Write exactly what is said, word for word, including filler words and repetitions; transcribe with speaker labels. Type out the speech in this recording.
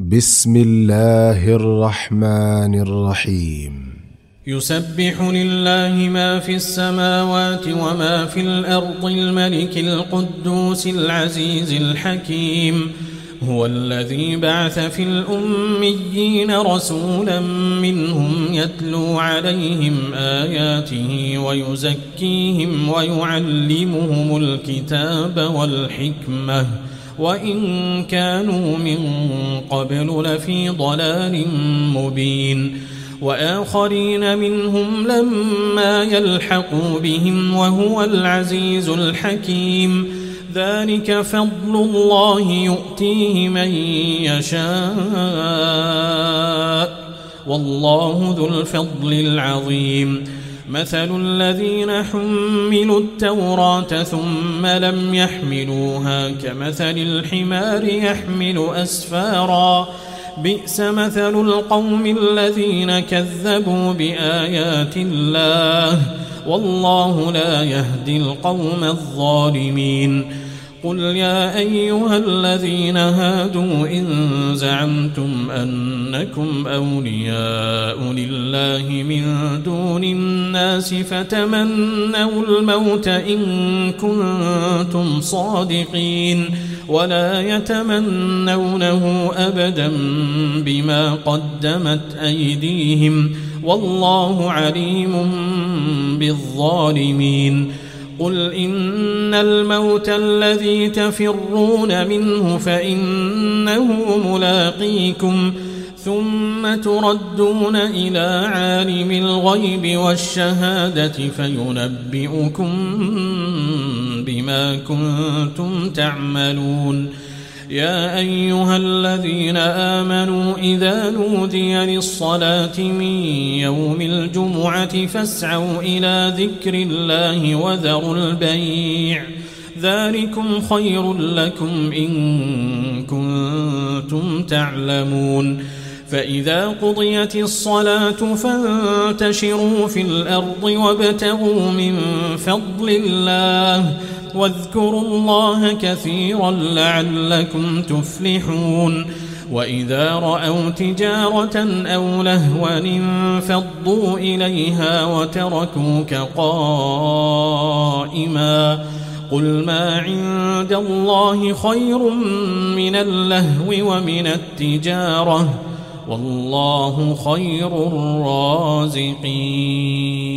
Speaker 1: بسم الله الرحمن الرحيم.
Speaker 2: يسبح لله ما في السماوات وما في الأرض الملك القدوس العزيز الحكيم. هو الذي بعث في الأميين رسولا منهم يتلو عليهم آياته ويزكيهم ويعلمهم الكتاب والحكمة وإن كانوا من قبل لفي ضلال مبين، وآخرين منهم لما يلحقوا بهم وهو العزيز الحكيم. ذلك فضل الله يؤتيه من يشاء والله ذو الفضل العظيم. مثل الذين حملوا التوراة ثم لم يحملوها كمثل الحمار يحمل أسفارا، بئس مثل القوم الذين كذبوا بآيات الله والله لا يهدي القوم الظالمين. قل يا أيها الذين هادوا إن زعمتم أنكم أولياء لله من دون الناس فتمنوا الموت إن كنتم صادقين ولا يتمنونه أبدا بما قدمت أيديهم والله عليم بالظالمين. قل إن الموت الذي تفرون منه فإنه ملاقيكم ثم تردون إلى عالم الغيب والشهادة فينبئكم بما كنتم تعملون. يا أيها الذين آمنوا إذا نودي للصلاة من يوم الجمعة فاسعوا إلى ذكر الله وذروا البيع ذلكم خير لكم إن كنتم تعلمون. فإذا قضيت الصلاة فانتشروا في الأرض وابتغوا من فضل الله واذكروا الله كثيرا لعلكم تفلحون. وإذا رأوا تجارة أو لهوا انفضوا إليها وتركوك قائما. قل ما عند الله خير من اللهو ومن التجارة والله خير الرازقين.